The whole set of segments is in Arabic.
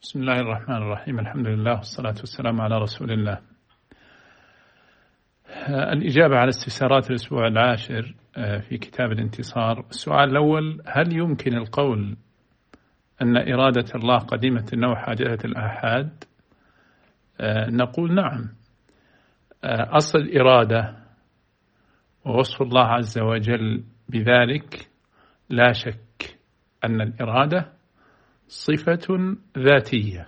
بسم الله الرحمن الرحيم. الحمد لله والصلاة والسلام على رسول الله. الإجابة على استفسارات الأسبوع العاشر في كتاب الانتصار. السؤال الأول: هل يمكن القول أن إرادة الله قديمة النوع حادثة الآحاد؟ نقول نعم. أصل الإرادة ووصف الله عز وجل بذلك لا شك أن الإرادة صفة ذاتية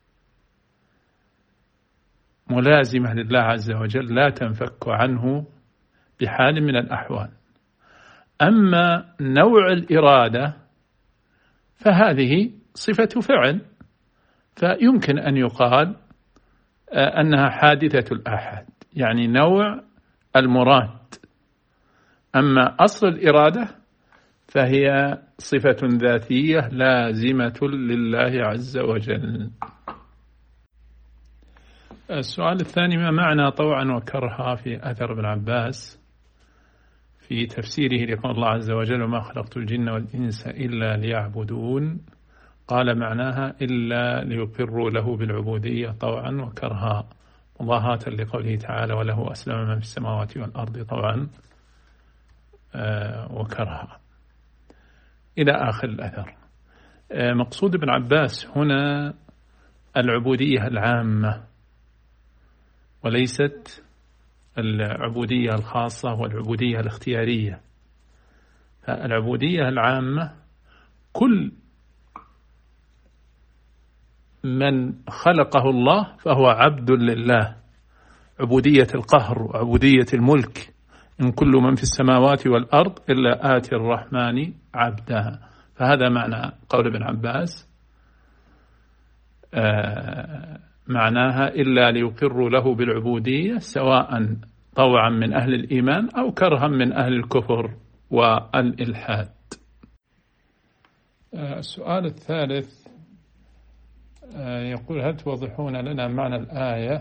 ملازمة لله عز وجل لا تنفك عنه بحال من الأحوال. أما نوع الإرادة فهذه صفة فعل، فيمكن أن يقال أنها حادثة الآحاد، يعني نوع المراد. أما أصل الإرادة فهي صفة ذاتية لازمة لله عز وجل. السؤال الثاني: ما معنى طوعا وكرها في أثر ابن عباس في تفسيره لقول الله عز وجل: وما خلقت الجن والإنس إلا ليعبدون؟ قال: معناها إلا ليقروا له بالعبودية طوعا وكرها، مضاهاة لقوله تعالى: وله أسلم من في السماوات والأرض طوعا وكرها، إلى آخر الأثر. مقصود ابن عباس هنا العبودية العامة وليست العبودية الخاصة والعبودية الاختيارية. فالعبودية العامة كل من خلقه الله فهو عبد لله، عبودية القهر وعبودية الملك. إن كل من في السماوات والأرض إلا آتي الرحمن عبدا. فهذا معنى قول ابن عباس، معناها إلا ليقروا له بالعبودية، سواء طوعا من أهل الإيمان أو كرها من أهل الكفر والإلحاد. السؤال الثالث يقول: هل توضحون لنا معنى الآية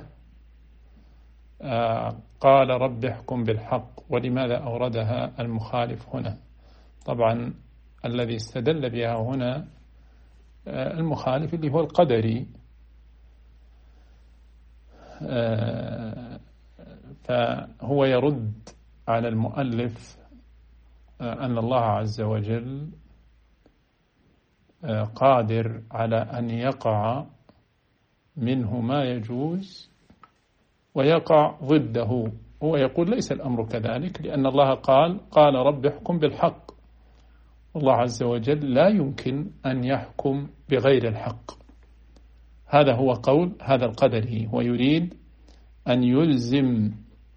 قال رب احكم بالحق، ولماذا أوردها المخالف هنا؟ طبعا الذي استدل بها هنا المخالف اللي هو القدري، فهو يرد على المؤلف أن الله عز وجل قادر على أن يقع منه ما يجوز ويقع ضده. هو يقول ليس الأمر كذلك، لأن الله قال رب احكم بالحق، والله عز وجل لا يمكن أن يحكم بغير الحق. هذا هو قول هذا القدري، ويريد أن يلزم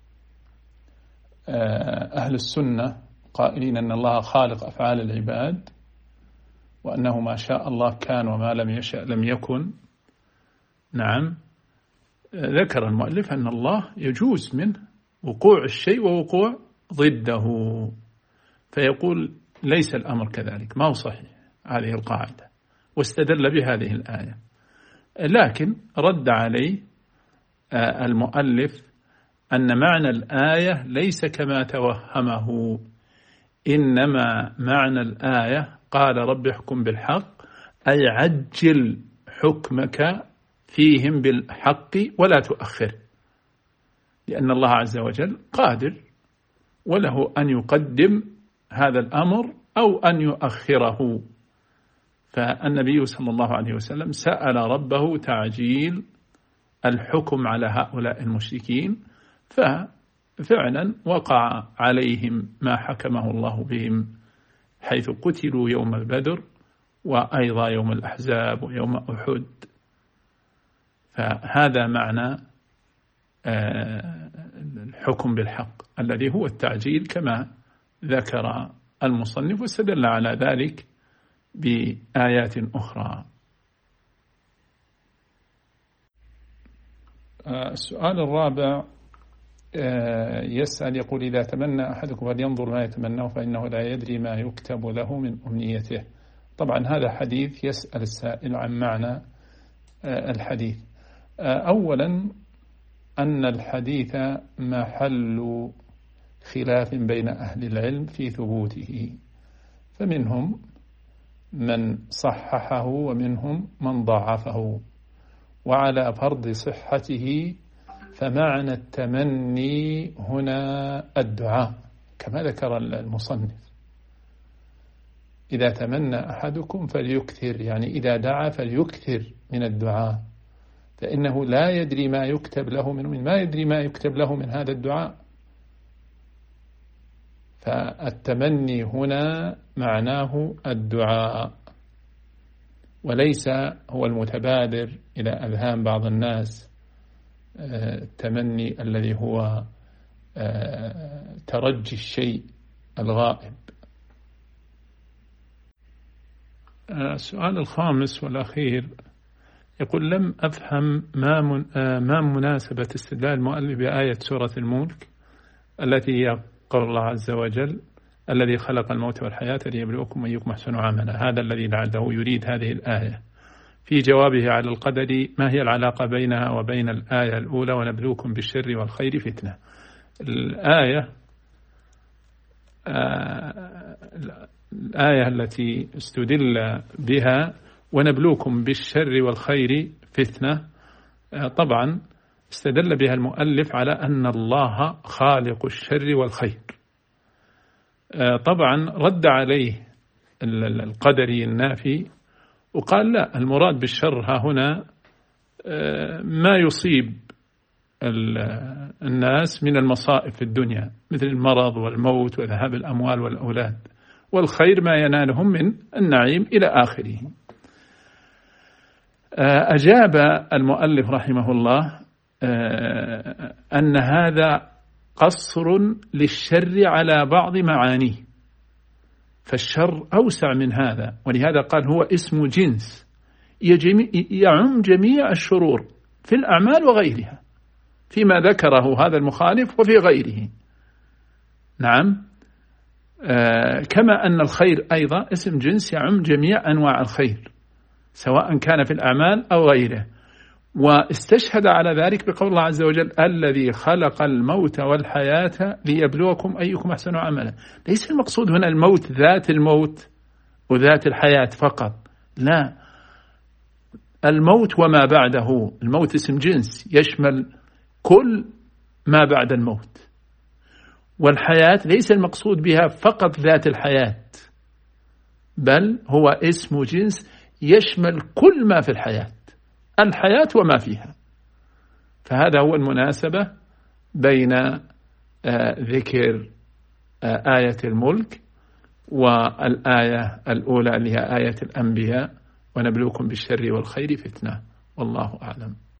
أهل السنة قائلين أن الله خالق أفعال العباد، وأنه ما شاء الله كان وما لم يشأ لم يكن. نعم، ذكر المؤلف أن الله يجوز منه وقوع الشيء ووقوع ضده، فيقول ليس الأمر كذلك، ما هو صحيح هذه القاعدة، واستدل بهذه الآية. لكن رد عليه المؤلف أن معنى الآية ليس كما توهمه، إنما معنى الآية قال رب احكم بالحق، أي عجل حكمك فيهم بالحق ولا تؤخر، لأن الله عز وجل قادر وله أن يقدم هذا الأمر أو أن يؤخره. فالنبي صلى الله عليه وسلم سأل ربه تعجيل الحكم على هؤلاء المشركين، ففعلا وقع عليهم ما حكمه الله بهم، حيث قتلوا يوم البدر وأيضا يوم الأحزاب ويوم أحد. فهذا معنى الحكم بالحق الذي هو التعجيل كما ذكر المصنف، واستدل على ذلك بآيات أخرى. السؤال الرابع يسأل يقول: إذا تمنى أحدكم فلينظر ما يتمناه فإنه لا يدري ما يكتب له من أمنيته. طبعا هذا حديث، يسأل السائل عن معنى الحديث. أولا أن الحديث محل خلاف بين أهل العلم في ثبوته، فمنهم من صححه ومنهم من ضعفه. وعلى فرض صحته فمعنى التمني هنا الدعاء كما ذكر المصنف. إذا تمنى أحدكم فليكثر، يعني إذا دعا فليكثر من الدعاء، فإنه لا يدري ما يكتب له ما يدري ما يكتب له من هذا الدعاء. فالتمني هنا معناه الدعاء، وليس هو المتبادر إلى أذهان بعض الناس التمني الذي هو ترجي الشيء الغائب. السؤال الخامس والأخير يقول: لم أفهم ما مناسبة استدلال المؤلف بآية سورة الملك التي هي قول الله عز وجل: الذي خلق الموت والحياة ليبلوكم أيكم أحسن عملا. هذا الذي لعله يريد هذه الآية. في جوابه على القدر: ما هي العلاقة بينها وبين الآية الأولى ونبلوكم بالشر والخير فتنة؟ الآية التي استدل بها ونبلوكم بالشر والخير فتنة، طبعا استدل بها المؤلف على أن الله خالق الشر والخير. طبعا رد عليه القدري النافي وقال: لا، المراد بالشر ها هنا ما يصيب الناس من المصائب في الدنيا مثل المرض والموت وذهاب الأموال والأولاد، والخير ما ينالهم من النعيم إلى آخره. أجاب المؤلف رحمه الله أن هذا قصر للشر على بعض معانيه، فالشر أوسع من هذا، ولهذا قال هو اسم جنس يعم جميع الشرور في الأعمال وغيرها، فيما ذكره هذا المخالف وفي غيره. نعم، كما أن الخير أيضا اسم جنس يعم جميع أنواع الخير سواء كان في الأعمال أو غيره. واستشهد على ذلك بقول الله عز وجل: الذي خلق الموت والحياة ليبلوكم أيكم أحسن عملا. ليس المقصود هنا الموت ذات الموت وذات الحياة فقط، لا، الموت وما بعده. الموت اسم جنس يشمل كل ما بعد الموت، والحياة ليس المقصود بها فقط ذات الحياة، بل هو اسم جنس يشمل كل ما في الحياة وما فيها. فهذا هو المناسبة بين ذكر آية الملك والآية الأولى اللي هي آية الأنبياء: ونبلوكم بالشر والخير فتنة. والله أعلم.